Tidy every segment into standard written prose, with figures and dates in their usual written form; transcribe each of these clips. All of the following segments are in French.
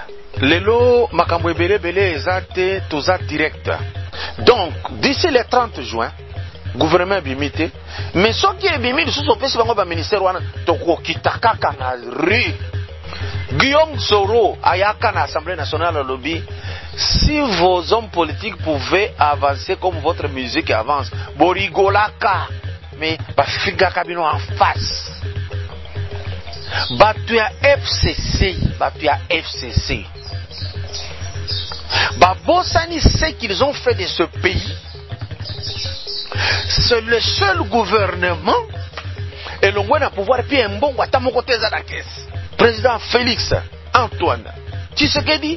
Lelo makambo ebele bele ezate toza direct. Donc d'ici le 30 juin gouvernement bimité mais soki ebimi lisusu opesi bango ba ministère wana tokokita kaka na rue. Guillaume Soro ayaka na Assemblée nationale lobby, si vos hommes politiques pouvaient avancer comme votre musique avance, borigolaka mais bafiga kabino en face. Batu ya FCC, babosani ce qu'ils ont fait de ce pays. C'est le seul gouvernement et l'on a pouvoir puis mbongo atamoko teza na caisse. Président Félix Antoine Tshisekedi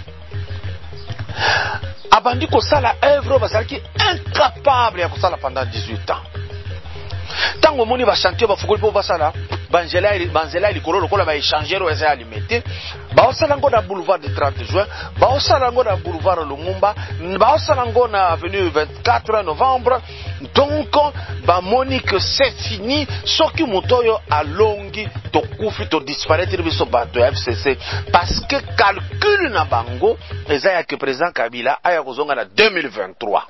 abandi kosala œuvre bazalaki incapable ya kosala pendant 18 ans. Tango moni ba chantier ba fukoli po basala banzela likolo lokola ba échangero eza alimité ba osala ngo na boulevard du 30 juin, ba osala ngo na boulevard Lumumba, ba osala ngo na avenue 24 novembre. Donc ba moni que c'est fini, soki motoyo alongi to kufi to disparaître biso bato ya FCC parce que calcul na bango eza ya que président Kabila aya kozonga na 2023.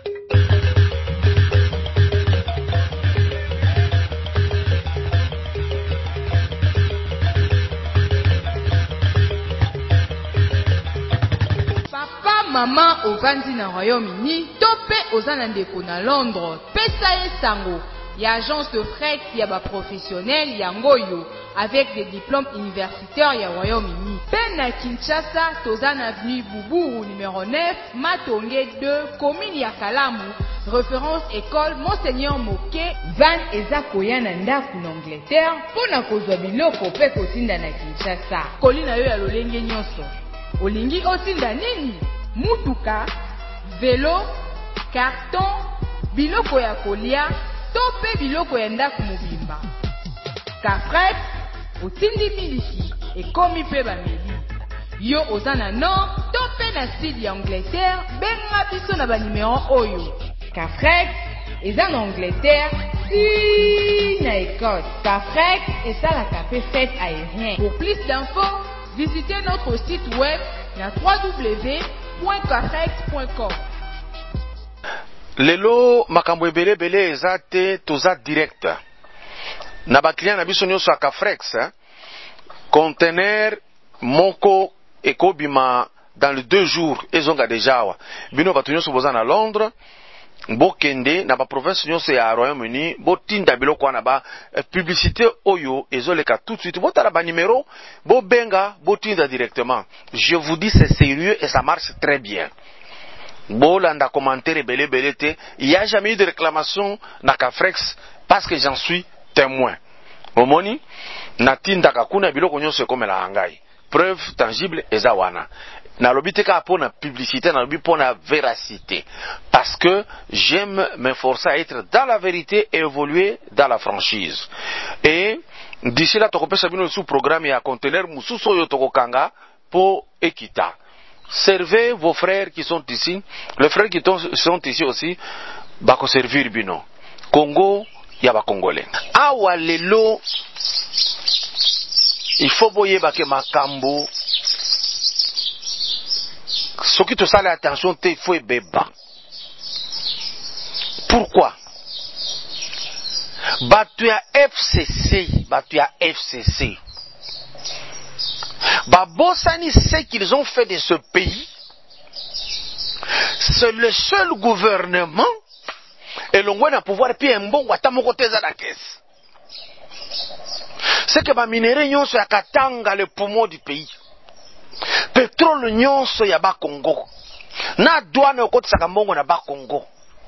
Maman au Vandi na Royaume-Uni, topé aux Anandeko na Londres, Pesaye Sango, y a agence de fret, y a ba professionnel, y a Ngoyo, avec des diplômes universitaires, y a Royaume-Uni. Ben à Kinshasa, Tozan avenue Boubou, numéro 9, Matonge 2, commune ya Kalamu, référence école Monseigneur Moké, Van Eza Koyana Ndaku na Angleterre, pona kozwa biloko pe kotinda na Kinshasa. Kolina yo ya lolenge nyonso. Olingi otinda nini? Mutuka, vélo, carton, biloko ya kolia, tope biloko ya ndaku mobimba. Kafret, otindi miliki, ekomi pe bameli. Yo ozana nord, tope na sud ya Angleterre, benga biso na ba numéro oyo. Kafret, eza na Angleterre, si na Écosse. Kafret, eza la café fête aérien. Pour plus d'infos, visitez notre site web na www.kafret.com. Lelo makambo ebele bele ezate toza direct. Na ba client na biso nyonso Kafrex, conteneur moko ekobima dans les 2 jours ezonga déjà wa. Bino batu nyonso boza na Londres, bokende na ba province nyonso ya Royaume-Uni, botinda biloko wana ba publicité oyo ezoleka tout de suite. Botala ba numéro, bo benga, botinda directement. Je vous dis c'est sérieux et ça marche très bien. Bolanda commentaire belé belé te, il n'y a jamais eu de réclamation na Kafrex parce que j'en suis témoin. Omoni na tinda kakuna biloko nyonso ekomela ngai. Preuve tangible eza wana. Na lobi ka pour la publicité, na lobi pour la véracité. Parce que j'aime m'efforcer à être dans la vérité et évoluer dans la franchise. Et d'ici là, tokopesa bino sous programme ya conteneur mususo yo tokokanga pour Ekita. Servez vos frères qui sont ici, les frères qui sont ici aussi, bako servir bino. Congo ya ba Congolais. Awa lelo il faut boyeba ke makambo soki to sala attention te il faut ebeba. Pourquoi? Batu ya FCC babosani ce qu'ils ont fait de ce pays. C'est le seul gouvernement et l'on a pouvoir puis mbongo atamoko teza na caisse. C'est que ba minéraux nyonso ya Katanga, le poumon du pays. Pétrole nyonso ya ba Congo. Na douane okotisa mbongo na ba Congo.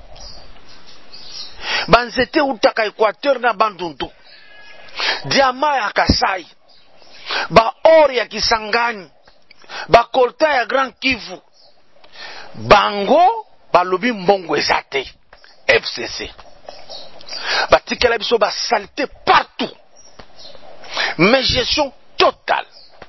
Banzete utaka Équateur na Bandundu. Diamant ya Kasai. Ba or ya Kisangani. Ba coltan ya Grand Kivu. Bango balobi mbongo ezate. FCC. Batikela biso ba saleté partout. Mais gestion totale.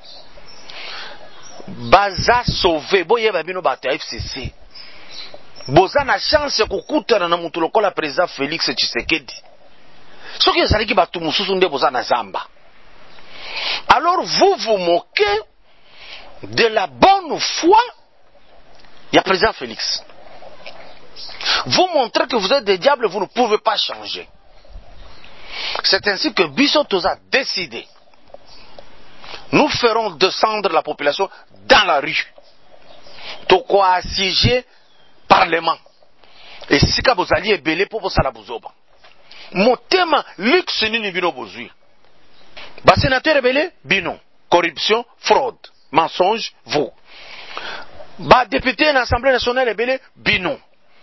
Baza sauvé. Boye babino bata FCC. Boza na chance kokutana na mutu lokola président Félix Tshisekedi. Soki ezalaki batu mususu nde boza na zamba. Alors vous vous moquez de la bonne foi, il y a président Félix. Vous montrez que vous êtes des diables, vous ne pouvez pas changer. C'est ainsi que Bissotos a décidé. Nous ferons descendre la population dans la rue. De quoi assiéger le Parlement. Et si vous alliez belé pour vous salabuzoba. Mon thème, luxe ni bino bozui. Bas sénateur belé, bino. Corruption, fraude, mensonge, vous. Bas député en Assemblée nationale belé, bino.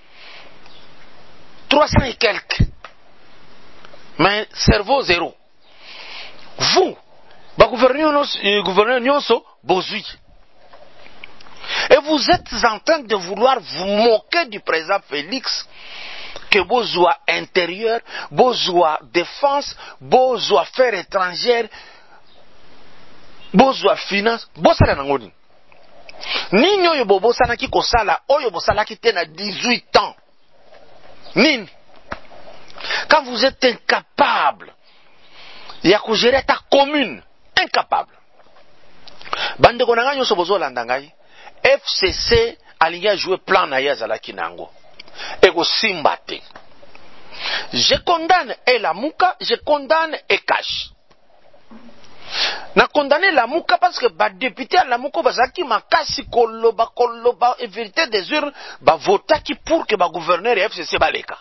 300 et quelques. Mais cerveau zéro. Vous, bas gouverneur Nyonso, bozui. Et vous êtes en train de vouloir vous moquer du président Félix, que besoin intérieur, besoin défense, besoin affaires étrangères, besoin finance, besoin nangoni. Ninyo yo bobo sana ki kosala, oyo bosala ki tena 18 ans. Nin. Quand vous êtes incapable, ya ko gérer ta commune, incapable. Bande konanga nyoso bozo landangai. FCC alingi a joué plan na ya zalaki nango. Ego simbate. Je condamne Elamuka, je condamne Ekash. Na condamné Lamuka parce que ba député à Lamuka bazaki makasi koloba et vérité des urnes ba votaki pour que ba gouverneur et FCC baleka.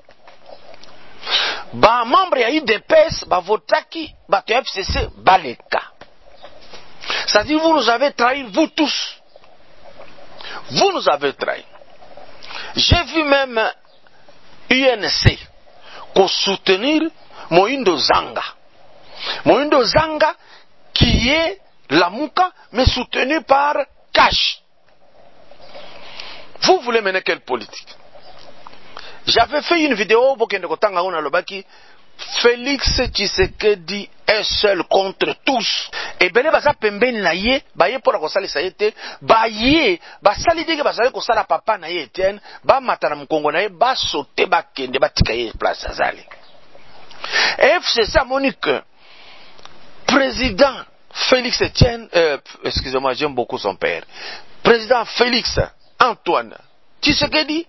Ba membre ya IDPS ba votaki ba FCC baleka. C'est-à-dire vous nous avez trahi vous tous. Vous nous avez trahi. J'ai vu même UNC pour soutenir Moïndo Zanga. Moïndo Zanga qui est Lamuka mais soutenu par Cash. Vous voulez mener quelle politique? J'avais fait une vidéo pour que nous Félix Tshisekedi est seul contre tous. Et bele baza pembeni na ye, ba ye pour la kosali sayete, ba ye, ba sali dege ba sali kosala papa na ye Etienne, ba matana mkongo na ye, ba sauter ba kende ba tika ye place azali. FCC Monique, président Félix Etienne, excusez-moi, j'aime beaucoup son père. Président Félix Antoine Tshisekedi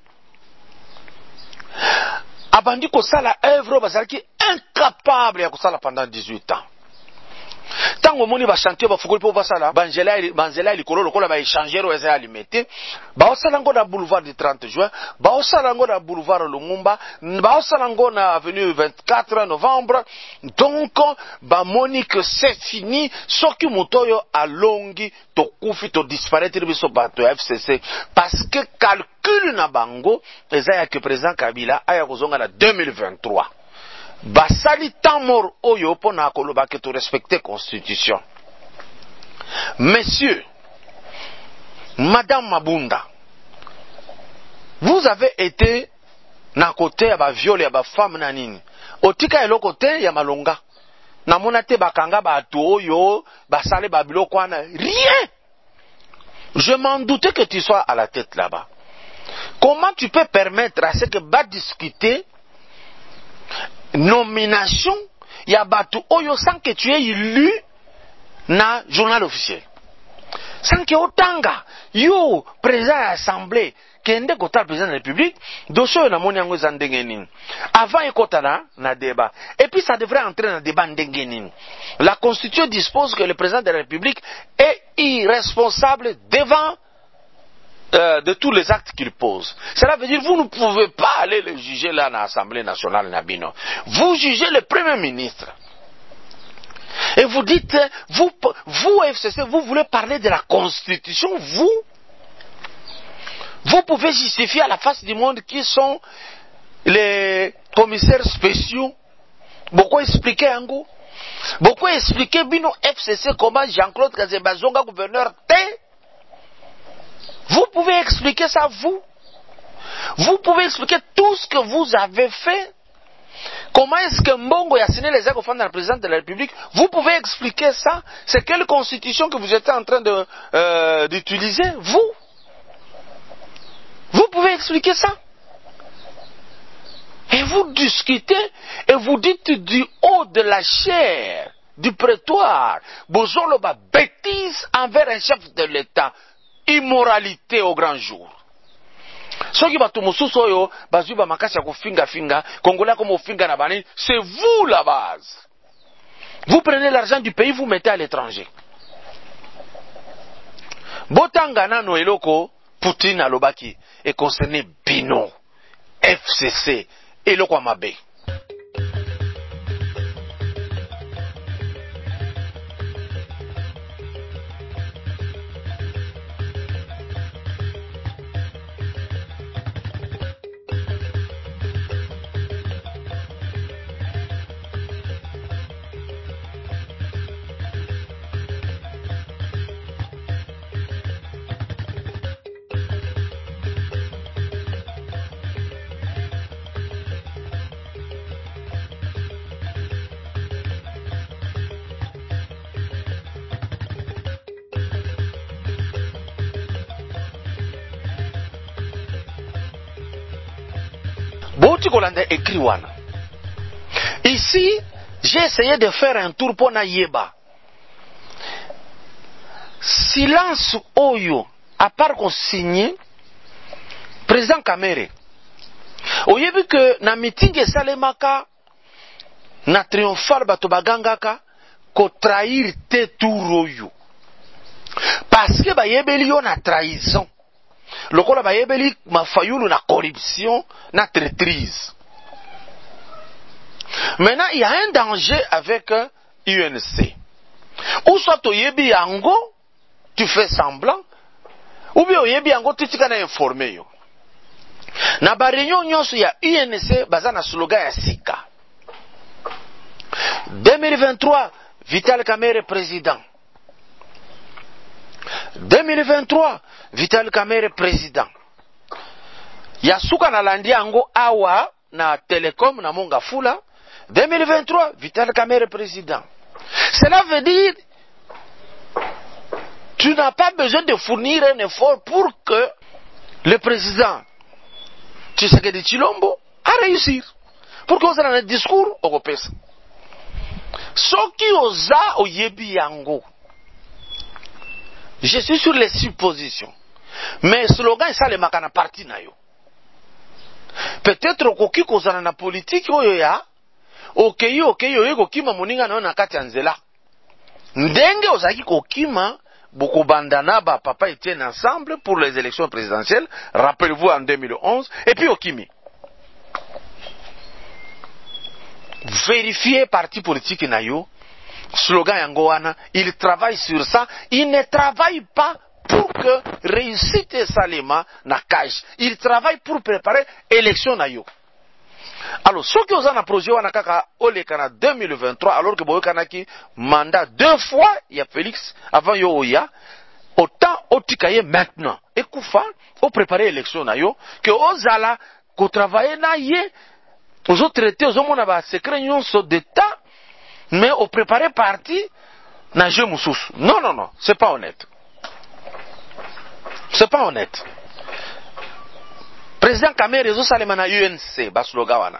abandi kosala œuvre bazalaki incapable ya kosala pendant 18 ans. Tango moni ba chantier ba fukoli po basala banzela likolo lokola ba échanger o eza alimete ba osala ngo na boulevard du 30 juin ba osala ngo na boulevard Lumumba ba osala ngo na avenue 24 novembre. Donc ba moni que c'est fini soki motoyo alongi to kufi to disparaître biso bato ya FCC parce que calcul na bango eza ya que président Kabila aya kozonga na 2023. Basali tamor oyo pona koloba que tu respecter constitution. Messieurs, Madame Mabunda, vous avez été na côté ya ba viol ya ba femme na nini. Otika elo côté ya malonga. Na monate bakanga ba to oyo basale ba biloko wana rien. Je m'en doutais que tu sois à la tête là-bas. Comment tu peux permettre à ce que ba discuter nomination ya batu oyo sans que tu aies lu na journal officiel, sans que otanga yo président de l'Assemblée kende kota président de la République dossier na moni yango zandenge nini avant ekota na débat et puis ça devrait entrer dans débat ndenge nini. La Constitution dispose que le président de la République est irresponsable devant de tous les actes qu'il pose. Cela veut dire que vous ne pouvez pas aller le juger là dans l'Assemblée nationale Nabino. Vous jugez le Premier ministre. Et vous dites, vous FCC, vous voulez parler de la Constitution, vous pouvez justifier à la face du monde qui sont les commissaires spéciaux. Beaucoup expliquer en gros. Beaucoup expliquer Bino FCC comment Jean-Claude Kazebazonga gouverneur T. Vous pouvez expliquer ça, vous. Vous pouvez expliquer tout ce que vous avez fait. Comment est-ce que Mbongo a signé les actes au fond de la présidente de la République? Vous pouvez expliquer ça. C'est quelle constitution que vous êtes en train d'utiliser, vous? Vous pouvez expliquer ça. Et vous discutez et vous dites du haut de la chair du prétoire. Bozolo ba bêtise envers un chef de l'État. Immoralité au grand jour. Soki bato mosusu oyo bazwi ba makasi ya kofinga Congolais comme ofinga na bani, c'est vous la base. Vous prenez l'argent du pays, vous mettez à l'étranger. Botanga nano eloko Poutine alobaki et concerné Bino, FCC eloko mabe. Écrit wana. Ici, j'ai essayé de faire un tour pour Nayeba. Silence oyo, à part qu'on signe, président Kamere. Oyebi que na meeting esalemaka, na triomphal bato bagangaka, ko trahir te tour oyo. Parce que bayebeli yo na trahison. Lokola bayebeli mafayulu na corruption, na traîtrise. Maintenant, il y a un danger avec UNC. Ou soit tu yebi yango, tu fais semblant, ou bien yebi yango, tu t'es informé yo. Na ba réunion nyonso ya UNC baza na slogan ya sika. 2023, Vital Kamerhe président. 2023, Vital Kamerhe président. Yasuka na landi yango awa na Telecom na Monga Fula. 2023, Vital Kamerhe président. Cela veut dire tu n'as pas besoin de fournir un effort pour que le président Tshisekedi Tshilombo a réussir. Pour que vous ayez un discours européen. Soki oza oyebi yango. Je suis sur les suppositions. Mais slogan ça le makana parti na yo. Peut-être koki kozana na politique oyo ya okeyi oyo kokima moninga na kati ya nzela. Ndenge ozaki kokima bokobandana ba papa Etienne ensemble pour les élections présidentielles, rappelez-vous en 2011 et puis okimi. Vérifiez parti politique na yo, slogan yango wana, il travaille sur ça, il ne travaille pas pour que réussite salema na cash. Il travaille pour préparer élection na yo. Alors, ceux qui ont un projet wana kaka olekana 2023 alors que boyo kanaki mandat 2 fois il y a Félix avant yo oya, autant otikaye maintenant. Et koufa au préparer élection na yo que ozala ko travailler na ye aux autres traités aux hommes na secret nyonso d'état mais au préparer parti na jeu mususu. Non, c'est pas honnête. C'est pas honnête. Président Kamerhe ezo salema na UNC ba slogan wana.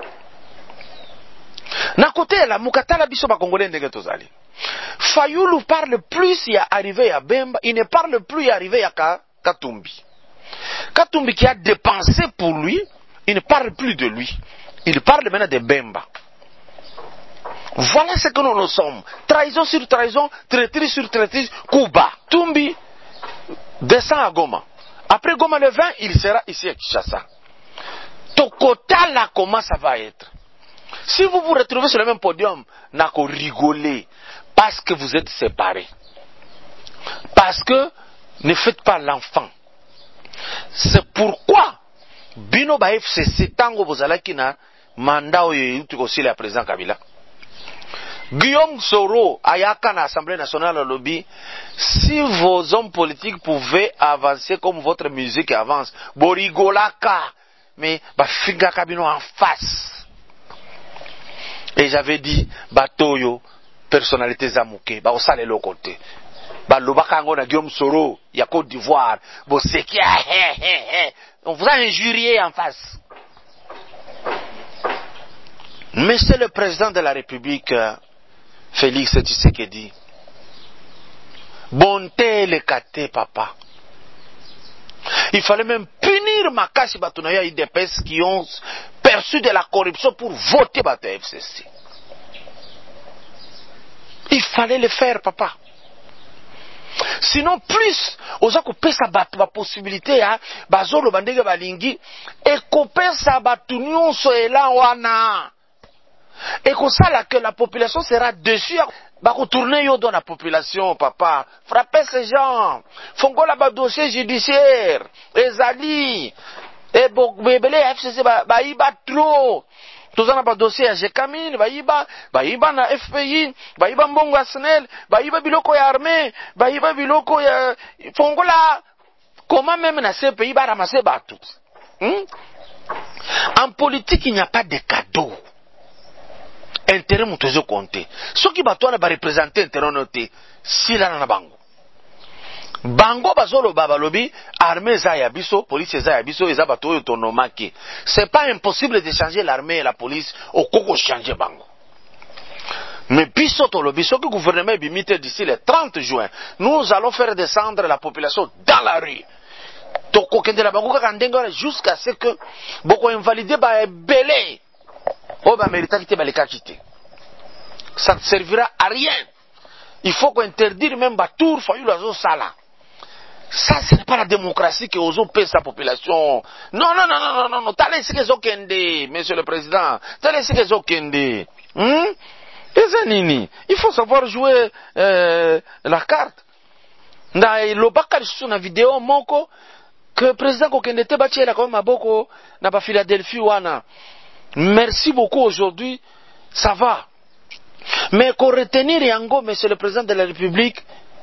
Na côté la mukatala biso ba congolais ndenge tozali. Fayulu parle plus ya arrivé ya Bemba, il ne parle plus ya arrivé ya Katumbi. Katumbi qui a dépensé pour lui, il ne parle plus de lui. Il parle maintenant de Bemba. Voilà ce que nous sommes. Trahison sur trahison, traîtrise sur traîtrise, Kuba. Tumbi descend à Goma. Après Goma le 20, il sera ici à Kinshasa. Tokotala, comment ça va être? Si vous vous retrouvez sur le même podium, n'ako rigoler parce que vous êtes séparés. Parce que ne faites pas l'enfant. C'est pourquoi Bino ba FCC tango bozalaki na mandat oyo aussi la président Kabila. Guillaume Soro ayaka na Assemblée nationale au lobby, si vos hommes politiques pouvaient avancer comme votre musique avance, borigolaka, mais ba finga kabino en face. Et j'avais dit batoyo personnalité zamuke ba osale le côté. Ba lobaka ngo na Guillaume Soro ya Côte d'Ivoire, bo seki on vous a injurié en face. Mais c'est le président de la République Félix Tshisekedi. Bonté le kate, papa. Il fallait même punir Makasi Batunaya IDPS qui ont perçu de la corruption pour voter Bato FCC. Il fallait le faire, papa. Sinon, plus, oza kopesa bato ba possibilité ya bazolo bandenge balingi et kopesa batu nyonso ela wana. Et comme ça que la population sera déçue. Bako tourner yo dans la population, papa. Frapper ces gens. Fongola ba dossier judiciaire. Ezali. Et bebele FCC ba iba trop. Tozana ba dossier ya Jekamine, ba iba na FPI, ba iba mbongo ya SNEL, ba iba biloko ya armée, ba iba biloko ya fongola. Comment même na CPI ba ramasser batou. En politique, il n'y a pas de cadeau. Intérêt mutozo compter. Ceux qui battent ba représenter intérêt noté, si là na bango. Bango bazolo baba lobi, armée za ya biso, police za ya biso, eza bato autonomaki. C'est pas impossible de changer l'armée et la police au koko changer bango. Mais biso to lobi, ce que le gouvernement bimite d'ici le 30 juin, nous allons faire descendre la population dans la rue. Toko kende la bango kakandengora jusqu'à ce que boko invalider ba belé. Oh bah mérita quitter ba les quitter. Ça ne servira à rien. Il faut qu'on interdire même Batour, Fayou, Lazo, Sala. Ça, ce n'est pas la démocratie qui ose payer sa population. Non. T'as laissé que Zokende, monsieur le président. T'as laissé que Zokende. Il faut savoir jouer la carte. Le bakal sur la vidéo, moko, que le président Kokende te bâti la comme à Boko, n'a pas Philadelphie, wana. Merci beaucoup aujourd'hui. Ça va. Mais qu'on retenir Yango, monsieur le président de la République,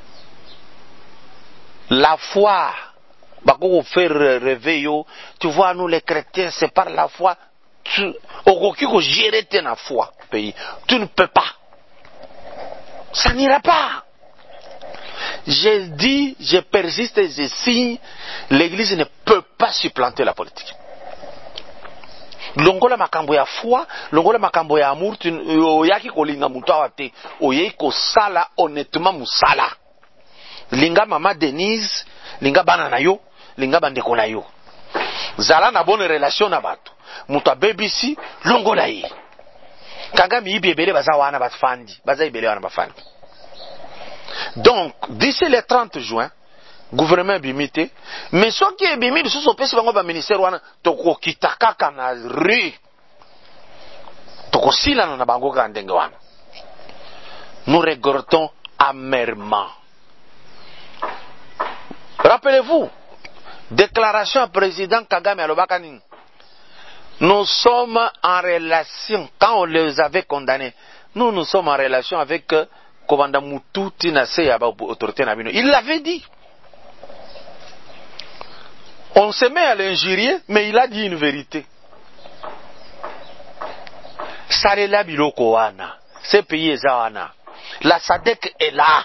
la foi, bako faire réveil, tu vois, nous les chrétiens, c'est par la foi, au qui gérer ta foi, pays. Tu ne peux pas. Ça n'ira pas. J'ai dit, je persiste et je signe, l'église ne peut pas supplanter la politique. Longola makambo ya foi, longola makambo ya amour, oyaki kolinga mutu awate, oyei ko sala honnêtement musala. Linga mama Denise, linga bana na yo, linga bandeko na yo. Zala na bonne relation na bato. Mutu abebisi, longola ye. Kanga mi ibebele baza wana bafandi, baza ibele wana bafandi. Donc, d'ici le 30 juin, gouvernement bimité, mais ce qui est bimé, sous son pesi bango ba ministère wana, toko kitakaka na ri. Toko sila na bango kandenge wana. Nous regrettons amèrement. Rappelez-vous, déclaration à président Kagame Alobakanin. Nous sommes en relation, quand on les avait condamnés, nous sommes en relation avec Komanda Moutou Tinase Yaba autorité Nabino. Il l'avait dit. On se met à l'injurier, mais il a dit une vérité. Salela Biloko Wana, ce pays est Zawana. La SADC est là.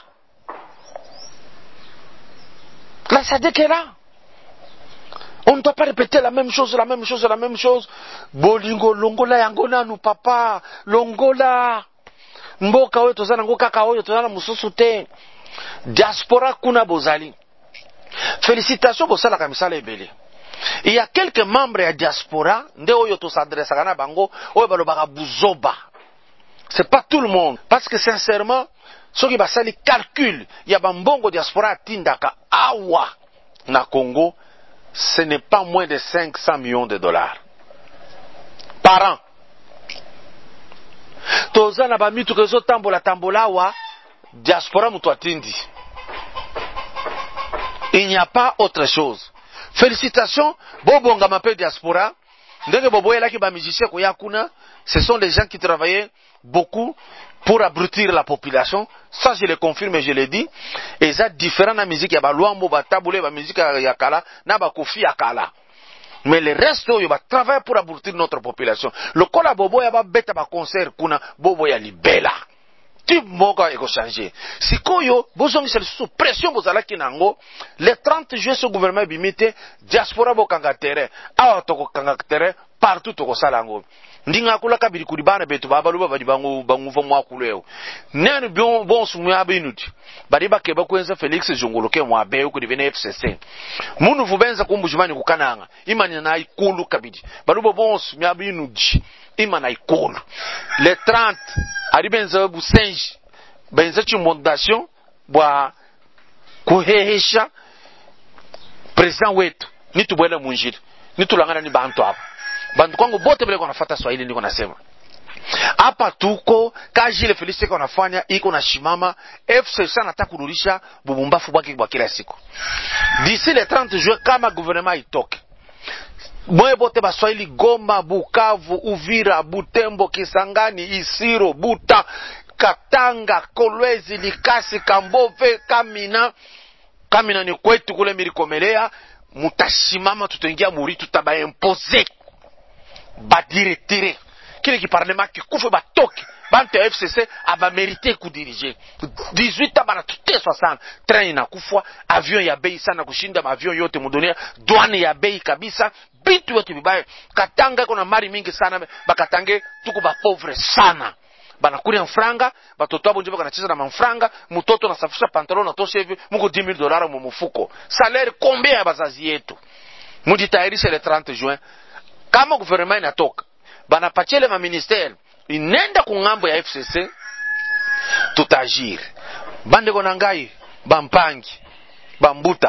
La SADC est là. On ne doit pas répéter la même chose. Bolingo, Longola, Yangona, nous papa, Longola. Mboka oyo tozana ngo kaka oyo tozana mususu te. Diaspora kuna bozali. Félicitations pour ça la kamisala ebele. Il y a quelques membres de la diaspora, nde oyo to s'adresse à bango, oyo balobaka buzoba. C'est pas tout le monde. Parce que sincèrement, ceux qui basali calcul, il y a bambongo diaspora tindaka awa na Congo, ce n'est pas moins de 500 millions de dollars par an. Toza na ba mitu kezo tambola wa diaspora mutu atindi. Il n'y a pas autre chose. Félicitations, Bobonga Mapé diaspora. Ndenge boboye laki ba musicien ko yakuna, ce sont des gens qui travaillaient beaucoup pour abrutir la population. Ça je le confirme et je le dis. Et ça différent na musique ya ba luambo ba tabule ba musique ya kala na ba kofi ya kala. Mais le reste il va travailler pour abrutir notre population. Le kola bobo ya ba beta ba concert kuna bobo ya libela. Type moka eko changer. Si koyo bozongi sous pression bozala kinango, le 30 juin ce gouvernement bimité diaspora bo kangatere, awa toko kangatere partout tokosala ngo ndinga kula kabiri kuli bana betu babaluba bali banguva mwakuleo nene bon sumu abinuti bali bakeba kwenza Felix Jongoloke mwabe kuli bene FCC munu vubenza kumbujimani kukananga imani na ikulu kabiri baluba bon sumu abinuti imana ikulu le 30 aribenza busenji benza chimondation bwa kuhehesha president wetu nitubwele munjiri nitulangana ni bantu hapa bantu kwangu bote bile konafata Swahili niko nasema hapa tuko kaji ile Felicite konafanya iko na shimama FC sana nataka kurudisha bubumbafu bwake kwa kila siku d'ici le 30 juin kama gouvernement itoke mwe bote ba Swahili Goma Bukavu Uvira Butembo Kisangani Isiro Buta Katanga Kolwezi Likasi Kambove Kamina ni kwetu kule Mirikomelea mutashimama tutoingia muri tutaba imposer badiretire kile ki parlement ki kufe batoke bante FCC aba mériter ku diriger 18 bana tuteswa sana train inakufwa avion ya bei sana kushinda avion yote mudunia douane ya bei kabisa bitu wetu bibaye Katanga kuna mari mingi sana bakatange tuko ba pauvre sana bana kuri mfranga batoto abo njiba kanacheza na mfranga mtoto anasafisha pantalon atosha hivi muko $10,000 mu mfuko salaire combien ya bazazi yetu mujitayarishe le 30 juin kama gouvernement inatoka bana pachele ma ministère inenda ku ngambo ya FCC tutajiri bande kona ngai bampangi bambuta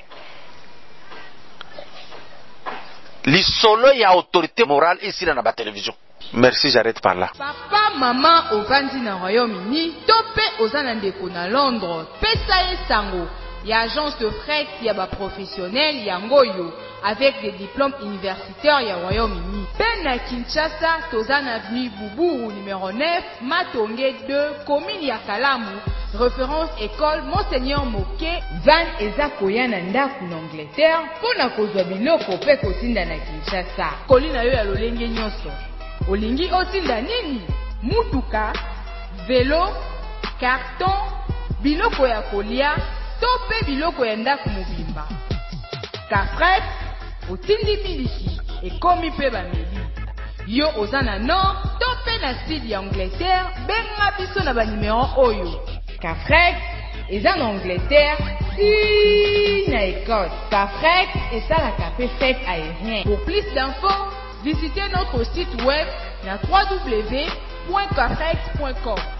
lisolo ya autorité morale ici na ba télévision. Merci, j'arrête par là. Papa, maman, au Vandi na Royaume-Uni, topé aux Anandeko na Londres, Pesa et Sango, y a agence de fret, y a ba professionnel, y a Ngoyo, avec des diplômes universitaires, y a Royaume-Uni. Ben à Kinshasa, Tozan Avenue Boubou, numéro 9, Matonge 2, commune ya Kalamu, référence école Monseigneur Moké, Van Eza Koyana Ndaku na Angleterre, pona kozwa biloko pe kotinda na Kinshasa. Kolina yo ya lolenge nyonso. Olingi otinda nini? Mutuka, vélo, carton, biloko ya kolia, tope biloko ya ndaku mobimba. Kafret, otindi miliki, ekomi pe bameli. Yo ozana nord, tope na sud ya Angleterre, benga biso na ba numéro oyo. Kafret, eza na Angleterre, si na Écosse. Kafret, eza la café fête aérien. Pour plus d'infos, visitez notre site web à www.cafrex.com.